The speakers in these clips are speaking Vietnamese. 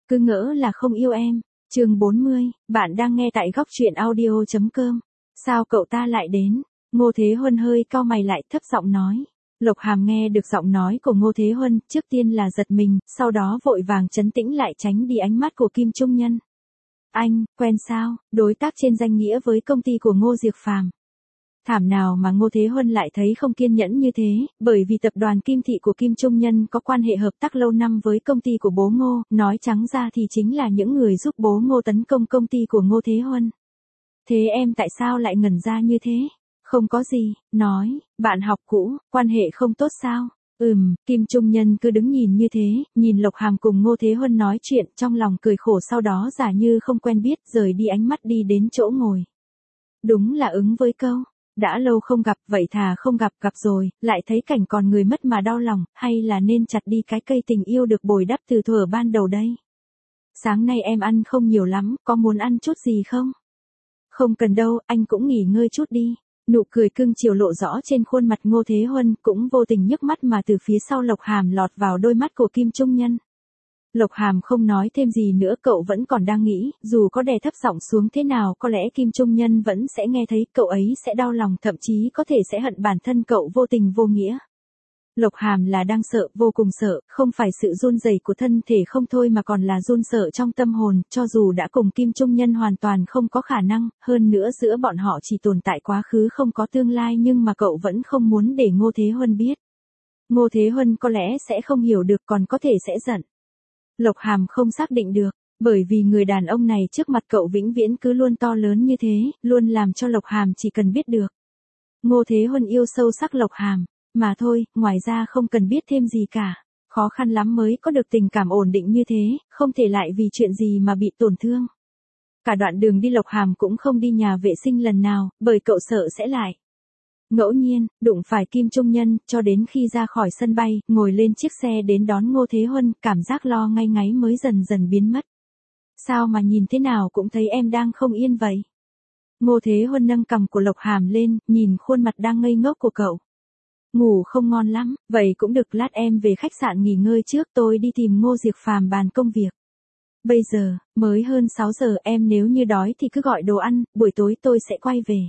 cứ ngỡ là không yêu em. Chương 40, bạn đang nghe tại góc truyện audio.com. Sao cậu ta lại đến? Ngô Thế Huân hơi cau mày lại thấp giọng nói. Lộc Hàm nghe được giọng nói của Ngô Thế Huân, trước tiên là giật mình, sau đó vội vàng trấn tĩnh lại tránh đi ánh mắt của Kim Trung Nhân. Anh, quen sao, đối tác trên danh nghĩa với công ty của Ngô Diệc Phàm. Thảm nào mà Ngô Thế Huân lại thấy không kiên nhẫn như thế, bởi vì tập đoàn Kim Thị của Kim Trung Nhân có quan hệ hợp tác lâu năm với công ty của bố Ngô, nói trắng ra thì chính là những người giúp bố Ngô tấn công công ty của Ngô Thế Huân. Thế em tại sao lại ngẩn ra như thế? Không có gì, nói, bạn học cũ, quan hệ không tốt sao? Kim Trung Nhân cứ đứng nhìn như thế, nhìn Lộc Hàm cùng Ngô Thế Huân nói chuyện trong lòng cười khổ, sau đó giả như không quen biết rời đi ánh mắt đi đến chỗ ngồi. Đúng là ứng với câu, đã lâu không gặp vậy thà không gặp rồi, lại thấy cảnh còn người mất mà đau lòng, hay là nên chặt đi cái cây tình yêu được bồi đắp từ thuở ban đầu đây. Sáng nay em ăn không nhiều lắm, có muốn ăn chút gì không? Không cần đâu, anh cũng nghỉ ngơi chút đi. Nụ cười cưng chiều lộ rõ trên khuôn mặt Ngô Thế Huân, cũng vô tình nhấc mắt mà từ phía sau Lộc Hàm lọt vào đôi mắt của Kim Trung Nhân. Lộc Hàm không nói thêm gì nữa, cậu vẫn còn đang nghĩ, dù có đè thấp giọng xuống thế nào có lẽ Kim Trung Nhân vẫn sẽ nghe thấy, cậu ấy sẽ đau lòng, thậm chí có thể sẽ hận bản thân cậu vô tình vô nghĩa. Lộc Hàm là đang sợ, vô cùng sợ, không phải sự run rẩy của thân thể không thôi mà còn là run sợ trong tâm hồn, cho dù đã cùng Kim Trung Nhân hoàn toàn không có khả năng, hơn nữa giữa bọn họ chỉ tồn tại quá khứ không có tương lai, nhưng mà cậu vẫn không muốn để Ngô Thế Huân biết. Ngô Thế Huân có lẽ sẽ không hiểu được, còn có thể sẽ giận. Lộc Hàm không xác định được, bởi vì người đàn ông này trước mặt cậu vĩnh viễn cứ luôn to lớn như thế, luôn làm cho Lộc Hàm chỉ cần biết được. Ngô Thế Huân yêu sâu sắc Lộc Hàm, mà thôi, ngoài ra không cần biết thêm gì cả. Khó khăn lắm mới có được tình cảm ổn định như thế, không thể lại vì chuyện gì mà bị tổn thương. Cả đoạn đường đi Lộc Hàm cũng không đi nhà vệ sinh lần nào, bởi cậu sợ sẽ lại ngẫu nhiên đụng phải Kim Trung Nhân, cho đến khi ra khỏi sân bay, ngồi lên chiếc xe đến đón Ngô Thế Huân, cảm giác lo ngay ngáy mới dần dần biến mất. Sao mà nhìn thế nào cũng thấy em đang không yên vậy? Ngô Thế Huân nâng cằm của Lộc Hàm lên, nhìn khuôn mặt đang ngây ngốc của cậu. Ngủ không ngon lắm, vậy cũng được, lát em về khách sạn nghỉ ngơi trước, tôi đi tìm Ngô Diệc Phàm bàn công việc. Bây giờ, mới hơn 6 giờ, em nếu như đói thì cứ gọi đồ ăn, buổi tối tôi sẽ quay về.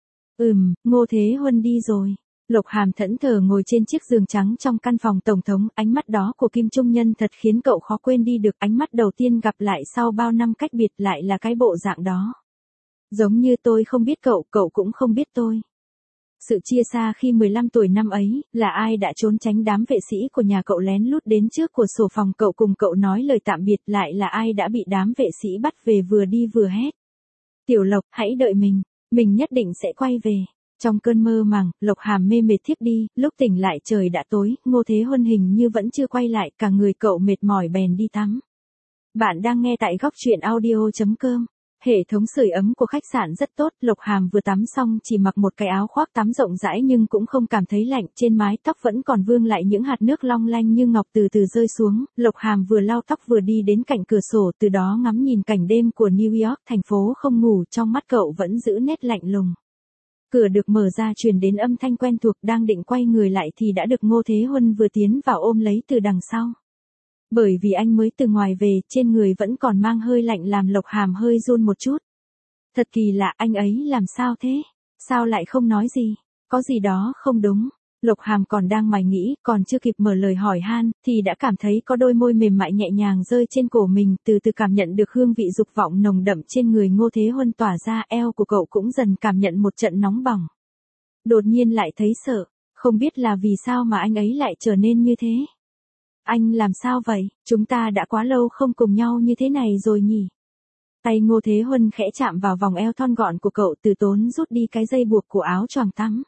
Ngô Thế Huân đi rồi. Lộc Hàm thẫn thờ ngồi trên chiếc giường trắng trong căn phòng tổng thống, ánh mắt đó của Kim Trung Nhân thật khiến cậu khó quên đi được, ánh mắt đầu tiên gặp lại sau bao năm cách biệt lại là cái bộ dạng đó. Giống như tôi không biết cậu, cậu cũng không biết tôi. Sự chia xa khi 15 tuổi năm ấy, là ai đã trốn tránh đám vệ sĩ của nhà cậu lén lút đến trước cửa sổ phòng cậu cùng cậu nói lời tạm biệt, lại là ai đã bị đám vệ sĩ bắt về vừa đi vừa hét. Tiểu Lộc, hãy đợi mình nhất định sẽ quay về. Trong cơn mơ màng, Lộc Hàm mê mệt thiếp đi, lúc tỉnh lại trời đã tối, Ngô Thế Huân hình như vẫn chưa quay lại, cả người cậu mệt mỏi bèn đi tắm. Bạn đang nghe tại góc truyện audio.com. Hệ thống sưởi ấm của khách sạn rất tốt, Lộc Hàm vừa tắm xong chỉ mặc một cái áo khoác tắm rộng rãi nhưng cũng không cảm thấy lạnh, trên mái tóc vẫn còn vương lại những hạt nước long lanh như ngọc từ từ rơi xuống. Lộc Hàm vừa lau tóc vừa đi đến cạnh cửa sổ, từ đó ngắm nhìn cảnh đêm của New York, thành phố không ngủ, trong mắt cậu vẫn giữ nét lạnh lùng. Cửa được mở ra, truyền đến âm thanh quen thuộc, đang định quay người lại thì đã được Ngô Thế Huân vừa tiến vào ôm lấy từ đằng sau. Bởi vì anh mới từ ngoài về, trên người vẫn còn mang hơi lạnh làm Lộc Hàm hơi run một chút. Thật kỳ lạ, anh ấy làm sao thế? Sao lại không nói gì? Có gì đó không đúng. Lộc Hàm còn đang mải nghĩ, còn chưa kịp mở lời hỏi han, thì đã cảm thấy có đôi môi mềm mại nhẹ nhàng rơi trên cổ mình, từ từ cảm nhận được hương vị dục vọng nồng đậm trên người Ngô Thế Huân tỏa ra, eo của cậu cũng dần cảm nhận một trận nóng bỏng. Đột nhiên lại thấy sợ, không biết là vì sao mà anh ấy lại trở nên như thế. Anh làm sao vậy? Chúng ta đã quá lâu không cùng nhau như thế này rồi nhỉ? Tay Ngô Thế Huân khẽ chạm vào vòng eo thon gọn của cậu, từ tốn rút đi cái dây buộc của áo choàng tắm.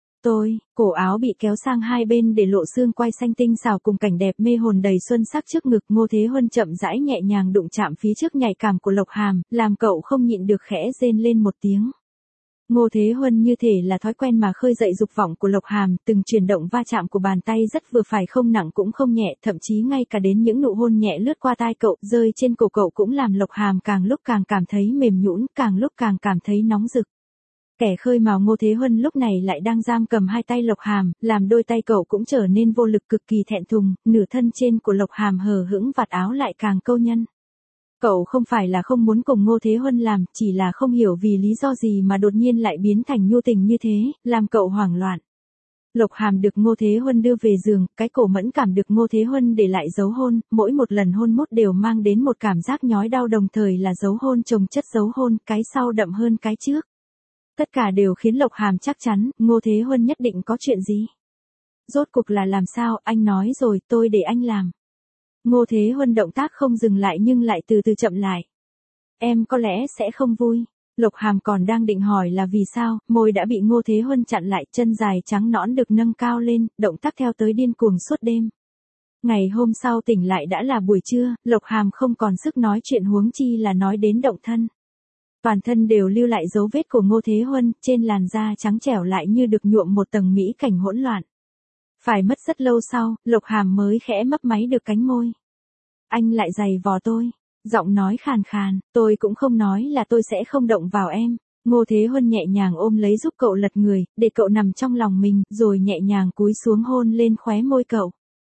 Cổ áo bị kéo sang hai bên để lộ xương quai xanh tinh xảo cùng cảnh đẹp mê hồn đầy xuân sắc trước ngực. Ngô Thế Huân chậm rãi nhẹ nhàng đụng chạm phía trước nhạy cảm của Lộc Hàm, làm cậu không nhịn được khẽ rên lên một tiếng. Ngô Thế Huân như thể là thói quen mà khơi dậy dục vọng của Lộc Hàm, từng chuyển động va chạm của bàn tay rất vừa phải, không nặng cũng không nhẹ, thậm chí ngay cả đến những nụ hôn nhẹ lướt qua tai cậu, rơi trên cổ cậu cũng làm Lộc Hàm càng lúc càng cảm thấy mềm nhũn, càng lúc càng cảm thấy nóng rực. Kẻ khơi mào Ngô Thế Huân lúc này lại đang giam cầm hai tay Lộc Hàm, làm đôi tay cậu cũng trở nên vô lực, cực kỳ thẹn thùng, nửa thân trên của Lộc Hàm hờ hững vạt áo lại càng câu nhân. Cậu không phải là không muốn cùng Ngô Thế Huân làm, chỉ là không hiểu vì lý do gì mà đột nhiên lại biến thành nhu tình như thế, làm cậu hoảng loạn. Lộc Hàm được Ngô Thế Huân đưa về giường, cái cổ mẫn cảm được Ngô Thế Huân để lại dấu hôn, mỗi một lần hôn mút đều mang đến một cảm giác nhói đau, đồng thời là dấu hôn chồng chất dấu hôn, cái sau đậm hơn cái trước. Tất cả đều khiến Lộc Hàm chắc chắn, Ngô Thế Huân nhất định có chuyện gì. Rốt cuộc là làm sao, anh nói rồi, tôi để anh làm. Ngô Thế Huân động tác không dừng lại nhưng lại từ từ chậm lại. Em có lẽ sẽ không vui. Lộc Hàm còn đang định hỏi là vì sao, môi đã bị Ngô Thế Huân chặn lại, chân dài trắng nõn được nâng cao lên, động tác theo tới điên cuồng suốt đêm. Ngày hôm sau tỉnh lại đã là buổi trưa, Lộc Hàm không còn sức nói chuyện, huống chi là nói đến động thân. Toàn thân đều lưu lại dấu vết của Ngô Thế Huân, trên làn da trắng trẻo lại như được nhuộm một tầng mỹ cảnh hỗn loạn. Phải mất rất lâu sau, Lộc Hàm mới khẽ mấp máy được cánh môi. Anh lại giày vò tôi. Giọng nói khàn khàn, tôi cũng không nói là tôi sẽ không động vào em. Ngô Thế Huân nhẹ nhàng ôm lấy giúp cậu lật người, để cậu nằm trong lòng mình, rồi nhẹ nhàng cúi xuống hôn lên khóe môi cậu.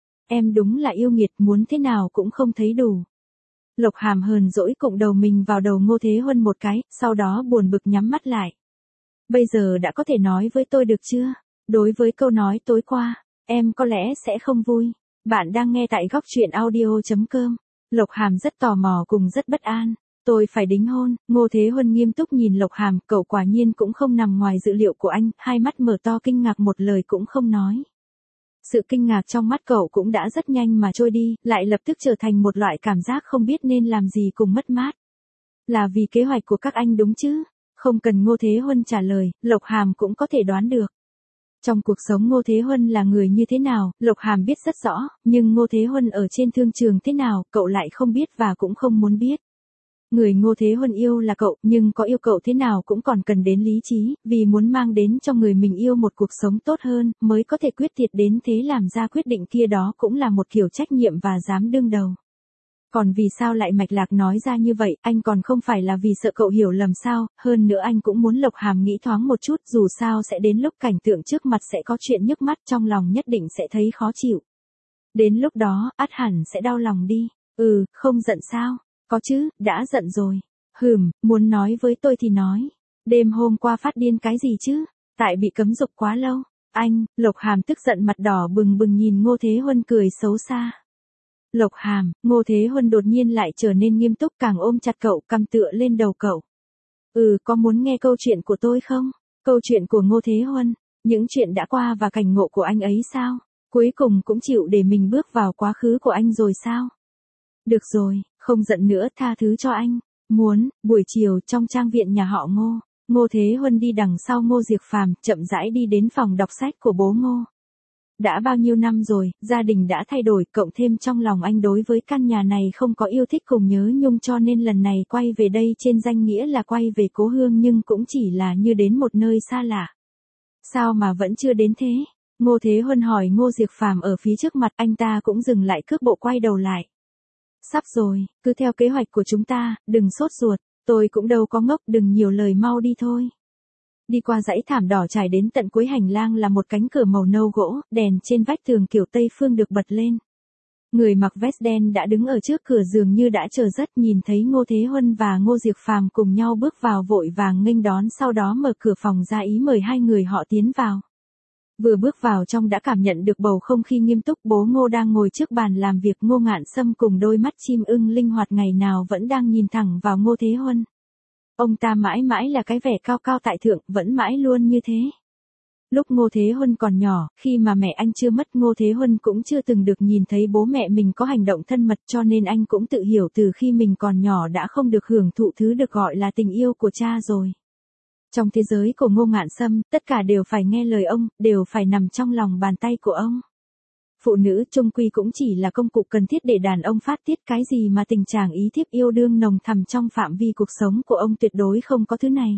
Em đúng là yêu nghiệt, muốn thế nào cũng không thấy đủ. Lộc Hàm hờn dỗi cụng đầu mình vào đầu Ngô Thế Huân một cái, sau đó buồn bực nhắm mắt lại. Bây giờ đã có thể nói với tôi được chưa? Đối với câu nói tối qua, em có lẽ sẽ không vui. Bạn đang nghe tại góc truyện audio.com. Lộc Hàm rất tò mò cùng rất bất an. Tôi phải đính hôn. Ngô Thế Huân nghiêm túc nhìn Lộc Hàm, cậu quả nhiên cũng không nằm ngoài dự liệu của anh, hai mắt mở to kinh ngạc, một lời cũng không nói. Sự kinh ngạc trong mắt cậu cũng đã rất nhanh mà trôi đi, lại lập tức trở thành một loại cảm giác không biết nên làm gì cùng mất mát. Là vì kế hoạch của các anh đúng chứ? Không cần Ngô Thế Huân trả lời, Lộc Hàm cũng có thể đoán được. Trong cuộc sống Ngô Thế Huân là người như thế nào, Lộc Hàm biết rất rõ, nhưng Ngô Thế Huân ở trên thương trường thế nào, cậu lại không biết và cũng không muốn biết. Người Ngô Thế Huân yêu là cậu, nhưng có yêu cậu thế nào cũng còn cần đến lý trí, vì muốn mang đến cho người mình yêu một cuộc sống tốt hơn, mới có thể quyết liệt đến thế làm ra quyết định kia, đó cũng là một kiểu trách nhiệm và dám đương đầu. Còn vì sao lại mạch lạc nói ra như vậy, anh còn không phải là vì sợ cậu hiểu lầm sao, hơn nữa anh cũng muốn Lộc Hàm nghĩ thoáng một chút, dù sao sẽ đến lúc cảnh tượng trước mặt sẽ có chuyện nhức mắt, trong lòng nhất định sẽ thấy khó chịu. Đến lúc đó, ắt hẳn sẽ đau lòng đi. Không giận sao? Có chứ, đã giận rồi. Muốn nói với tôi thì nói. Đêm hôm qua phát điên cái gì chứ? Tại bị cấm dục quá lâu. Anh, Lộc Hàm tức giận mặt đỏ bừng bừng nhìn Ngô Thế Huân cười xấu xa. Lộc Hàm, Ngô Thế Huân đột nhiên lại trở nên nghiêm túc, càng ôm chặt cậu, cằm tựa lên đầu cậu. Có muốn nghe câu chuyện của tôi không? Câu chuyện của Ngô Thế Huân, những chuyện đã qua và cảnh ngộ của anh ấy sao? Cuối cùng cũng chịu để mình bước vào quá khứ của anh rồi sao? Được rồi, không giận nữa, tha thứ cho anh. Buổi chiều trong trang viện nhà họ Ngô, Ngô Thế Huân đi đằng sau Ngô Diệp Phàm, chậm rãi đi đến phòng đọc sách của bố Ngô. Đã bao nhiêu năm rồi, gia đình đã thay đổi, cộng thêm trong lòng anh đối với căn nhà này không có yêu thích cùng nhớ nhung, cho nên lần này quay về đây trên danh nghĩa là quay về cố hương, nhưng cũng chỉ là như đến một nơi xa lạ. Sao mà vẫn chưa đến thế? Ngô Thế Huân hỏi Ngô Diệp Phàm ở phía trước mặt, anh ta cũng dừng lại cước bộ quay đầu lại. Sắp rồi, cứ theo kế hoạch của chúng ta, đừng sốt ruột, tôi cũng đâu có ngốc, đừng nhiều lời, mau đi thôi. Đi qua dãy thảm đỏ trải đến tận cuối hành lang là một cánh cửa màu nâu gỗ, đèn trên vách tường kiểu Tây phương được bật lên. Người mặc vest đen đã đứng ở trước cửa, dường như đã chờ rất, nhìn thấy Ngô Thế Huân và Ngô Diệp Phàm cùng nhau bước vào vội vàng nghênh đón, sau đó mở cửa phòng ra ý mời hai người họ tiến vào. Vừa bước vào trong đã cảm nhận được bầu không khí nghiêm túc, bố Ngô đang ngồi trước bàn làm việc, Ngô Ngạn Sâm cùng đôi mắt chim ưng linh hoạt ngày nào vẫn đang nhìn thẳng vào Ngô Thế Huân. Ông ta mãi mãi là cái vẻ cao cao tại thượng, vẫn mãi luôn như thế. Lúc Ngô Thế Huân còn nhỏ, khi mà mẹ anh chưa mất, Ngô Thế Huân cũng chưa từng được nhìn thấy bố mẹ mình có hành động thân mật, cho nên anh cũng tự hiểu từ khi mình còn nhỏ đã không được hưởng thụ thứ được gọi là tình yêu của cha rồi. Trong thế giới của Ngô Ngạn Sâm, tất cả đều phải nghe lời ông, đều phải nằm trong lòng bàn tay của ông. Phụ nữ chung quy cũng chỉ là công cụ cần thiết để đàn ông phát tiết, cái gì mà tình trạng ý thiếp yêu đương nồng thầm trong phạm vi cuộc sống của ông, tuyệt đối không có thứ này.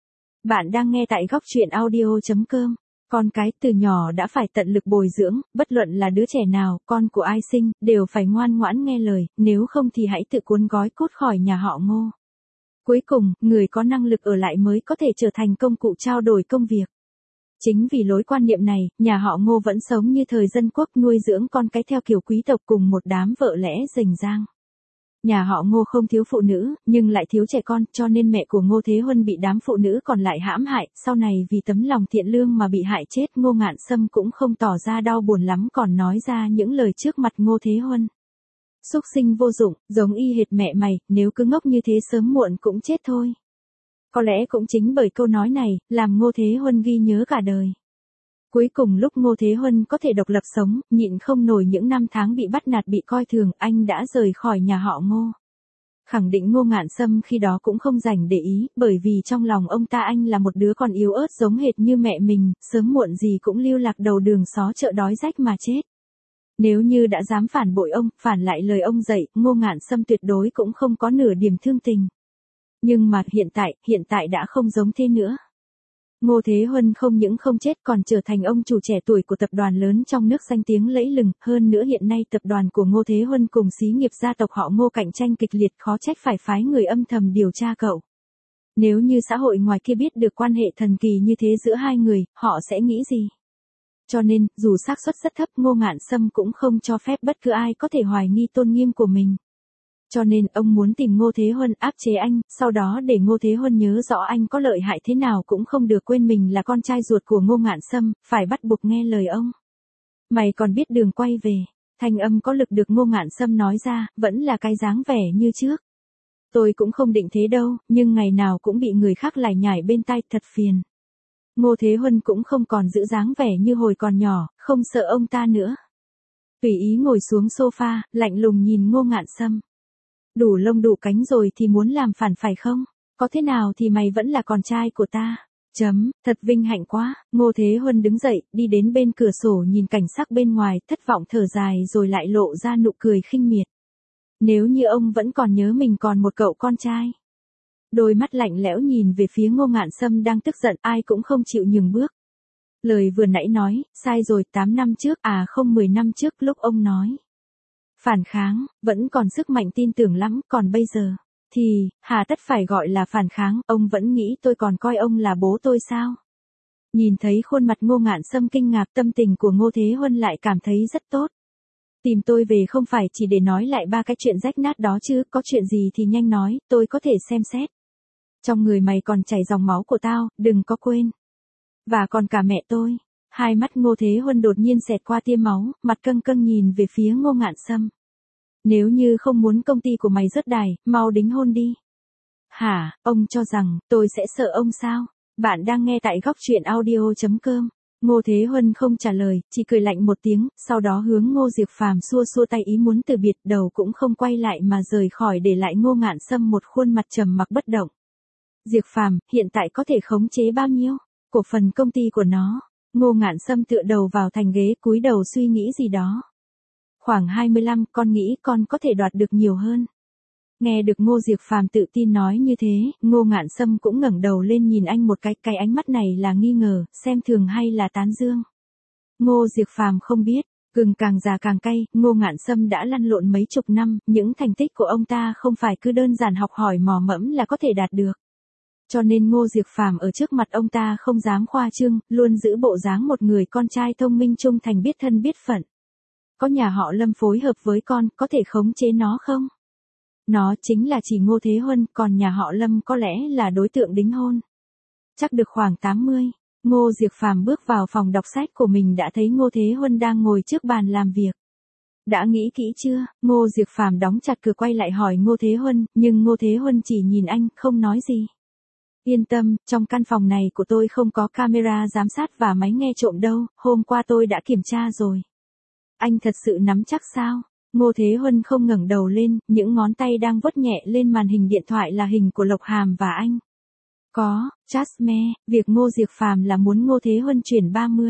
Bạn đang nghe tại góc truyện audio.com. Con cái từ nhỏ đã phải tận lực bồi dưỡng, bất luận là đứa trẻ nào, con của ai sinh, đều phải ngoan ngoãn nghe lời, nếu không thì hãy tự cuốn gói cút khỏi nhà họ Ngô. Cuối cùng, người có năng lực ở lại mới có thể trở thành công cụ trao đổi công việc. Chính vì lối quan niệm này, nhà họ Ngô vẫn sống như thời dân quốc, nuôi dưỡng con cái theo kiểu quý tộc cùng một đám vợ lẽ rình rang. Nhà họ Ngô không thiếu phụ nữ, nhưng lại thiếu trẻ con, cho nên mẹ của Ngô Thế Huân bị đám phụ nữ còn lại hãm hại, sau này vì tấm lòng thiện lương mà bị hại chết. Ngô Ngạn Sâm cũng không tỏ ra đau buồn lắm, còn nói ra những lời trước mặt Ngô Thế Huân. Xúc sinh vô dụng, giống y hệt mẹ mày, nếu cứ ngốc như thế sớm muộn cũng chết thôi. Có lẽ cũng chính bởi câu nói này, làm Ngô Thế Huân ghi nhớ cả đời. Cuối cùng lúc Ngô Thế Huân có thể độc lập sống, nhịn không nổi những năm tháng bị bắt nạt bị coi thường, anh đã rời khỏi nhà họ Ngô. Khẳng định Ngô Ngạn Sâm khi đó cũng không rảnh để ý, bởi vì trong lòng ông ta anh là một đứa còn yếu ớt giống hệt như mẹ mình, sớm muộn gì cũng lưu lạc đầu đường xó chợ đói rách mà chết. Nếu như đã dám phản bội ông, phản lại lời ông dạy, Ngô Ngạn Sâm tuyệt đối cũng không có nửa điểm thương tình. Nhưng mà hiện tại đã không giống thế nữa. Ngô Thế Huân không những không chết còn trở thành ông chủ trẻ tuổi của tập đoàn lớn trong nước danh tiếng lẫy lừng, hơn nữa hiện nay tập đoàn của Ngô Thế Huân cùng xí nghiệp gia tộc họ Ngô cạnh tranh kịch liệt, khó trách phải phái người âm thầm điều tra cậu. Nếu như xã hội ngoài kia biết được quan hệ thần kỳ như thế giữa hai người, họ sẽ nghĩ gì? Cho nên, dù xác suất rất thấp, Ngô Ngạn Sâm cũng không cho phép bất cứ ai có thể hoài nghi tôn nghiêm của mình. Cho nên, ông muốn tìm Ngô Thế Huân áp chế anh, sau đó để Ngô Thế Huân nhớ rõ anh có lợi hại thế nào cũng không được quên mình là con trai ruột của Ngô Ngạn Sâm, phải bắt buộc nghe lời ông. Mày còn biết đường quay về. Thanh âm có lực được Ngô Ngạn Sâm nói ra, vẫn là cái dáng vẻ như trước. Tôi cũng không định thế đâu, nhưng ngày nào cũng bị người khác lải nhải bên tai, thật phiền. Ngô Thế Huân cũng không còn giữ dáng vẻ như hồi còn nhỏ, không sợ ông ta nữa. Tùy ý ngồi xuống sofa, lạnh lùng nhìn Ngô Ngạn Sâm. Đủ lông đủ cánh rồi thì muốn làm phản phải không? Có thế nào thì mày vẫn là con trai của ta. Thật vinh hạnh quá. Ngô Thế Huân đứng dậy, đi đến bên cửa sổ nhìn cảnh sắc bên ngoài, thất vọng thở dài rồi lại lộ ra nụ cười khinh miệt. Nếu như ông vẫn còn nhớ mình còn một cậu con trai. Đôi mắt lạnh lẽo nhìn về phía Ngô Ngạn Sâm đang tức giận, ai cũng không chịu nhường bước. Lời vừa nãy nói, sai rồi, 8 năm trước, không 10 năm trước lúc ông nói. Phản kháng, vẫn còn sức mạnh tin tưởng lắm, còn bây giờ, thì, hà tất phải gọi là phản kháng, ông vẫn nghĩ tôi còn coi ông là bố tôi sao? Nhìn thấy khuôn mặt Ngô Ngạn Sâm kinh ngạc, tâm tình của Ngô Thế Huân lại cảm thấy rất tốt. Tìm tôi về không phải chỉ để nói lại 3 cái chuyện rách nát đó chứ, có chuyện gì thì nhanh nói, tôi có thể xem xét. Trong người mày còn chảy dòng máu của tao, đừng có quên. Và còn cả mẹ tôi. Hai mắt Ngô Thế Huân đột nhiên xẹt qua tia máu, mặt căng căng nhìn về phía Ngô Ngạn Sâm. Nếu như không muốn công ty của mày rớt đài, mau đính hôn đi. Hả, ông cho rằng, tôi sẽ sợ ông sao? Bạn đang nghe tại góc truyện audio.com. Ngô Thế Huân không trả lời, chỉ cười lạnh một tiếng, sau đó hướng Ngô Diệp Phàm xua xua tay ý muốn từ biệt, đầu cũng không quay lại mà rời khỏi, để lại Ngô Ngạn Sâm một khuôn mặt trầm mặc bất động. Diệp Phàm, hiện tại có thể khống chế bao nhiêu? Cổ phần công ty của nó. Ngô Ngạn Sâm tựa đầu vào thành ghế, cúi đầu suy nghĩ gì đó. Khoảng 25, con nghĩ con có thể đoạt được nhiều hơn. Nghe được Ngô Diệp Phàm tự tin nói như thế, Ngô Ngạn Sâm cũng ngẩng đầu lên nhìn anh một cái ánh mắt này là nghi ngờ, xem thường hay là tán dương. Ngô Diệp Phàm không biết, gừng càng già càng cay, Ngô Ngạn Sâm đã lăn lộn mấy chục năm, những thành tích của ông ta không phải cứ đơn giản học hỏi mò mẫm là có thể đạt được. Cho nên Ngô Diệp Phàm ở trước mặt ông ta không dám khoa trương, luôn giữ bộ dáng một người con trai thông minh trung thành biết thân biết phận. Có nhà họ Lâm phối hợp với con, có thể khống chế nó không? Nó chính là chỉ Ngô Thế Huân, còn nhà họ Lâm có lẽ là đối tượng đính hôn. Chắc được khoảng 80. Ngô Diệp Phàm bước vào phòng đọc sách của mình đã thấy Ngô Thế Huân đang ngồi trước bàn làm việc. Đã nghĩ kỹ chưa? Ngô Diệp Phàm đóng chặt cửa quay lại hỏi Ngô Thế Huân, nhưng Ngô Thế Huân chỉ nhìn anh, không nói gì. Yên tâm, trong căn phòng này của tôi không có camera giám sát và máy nghe trộm đâu, hôm qua tôi đã kiểm tra rồi. Anh thật sự nắm chắc sao? Ngô Thế Huân không ngẩng đầu lên, những ngón tay đang vuốt nhẹ lên màn hình điện thoại là hình của Lộc Hàm và anh. Có, Jasme, việc Ngô Diệp Phàm là muốn Ngô Thế Huân chuyển 30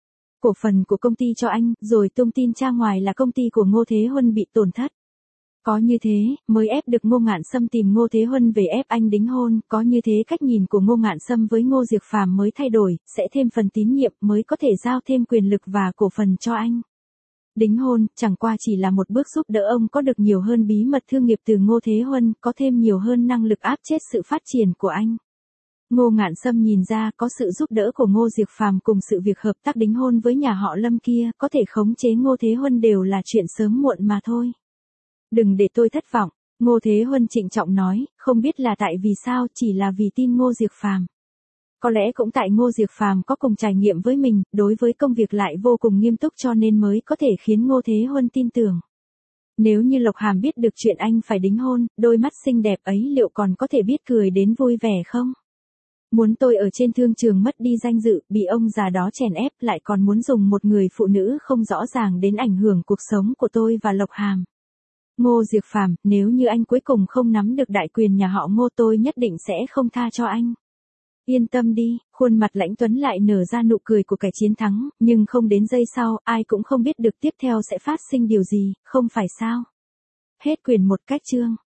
cổ phần của công ty cho anh, rồi tung tin ra ngoài là công ty của Ngô Thế Huân bị tổn thất. Có như thế, mới ép được Ngô Ngạn Sâm tìm Ngô Thế Huân về ép anh đính hôn, có như thế cách nhìn của Ngô Ngạn Sâm với Ngô Diệp Phàm mới thay đổi, sẽ thêm phần tín nhiệm, mới có thể giao thêm quyền lực và cổ phần cho anh. Đính hôn, chẳng qua chỉ là một bước giúp đỡ ông có được nhiều hơn bí mật thương nghiệp từ Ngô Thế Huân, có thêm nhiều hơn năng lực áp chết sự phát triển của anh. Ngô Ngạn Sâm nhìn ra có sự giúp đỡ của Ngô Diệp Phàm cùng sự việc hợp tác đính hôn với nhà họ Lâm kia, có thể khống chế Ngô Thế Huân đều là chuyện sớm muộn mà thôi. Đừng để tôi thất vọng. Ngô Thế Huân trịnh trọng nói, không biết là tại vì sao, chỉ là vì tin Ngô Diệc Phàm. Có lẽ cũng tại Ngô Diệc Phàm có cùng trải nghiệm với mình, đối với công việc lại vô cùng nghiêm túc cho nên mới có thể khiến Ngô Thế Huân tin tưởng. Nếu như Lộc Hàm biết được chuyện anh phải đính hôn, đôi mắt xinh đẹp ấy liệu còn có thể biết cười đến vui vẻ không? Muốn tôi ở trên thương trường mất đi danh dự, bị ông già đó chèn ép, lại còn muốn dùng một người phụ nữ không rõ ràng đến ảnh hưởng cuộc sống của tôi và Lộc Hàm. Ngô Diệc Phàm, nếu như anh cuối cùng không nắm được đại quyền nhà họ Ngô tôi nhất định sẽ không tha cho anh. Yên tâm đi, khuôn mặt Lãnh Tuấn lại nở ra nụ cười của kẻ chiến thắng, nhưng không đến giây sau, ai cũng không biết được tiếp theo sẽ phát sinh điều gì, không phải sao? Hết quyển 1 cách chương.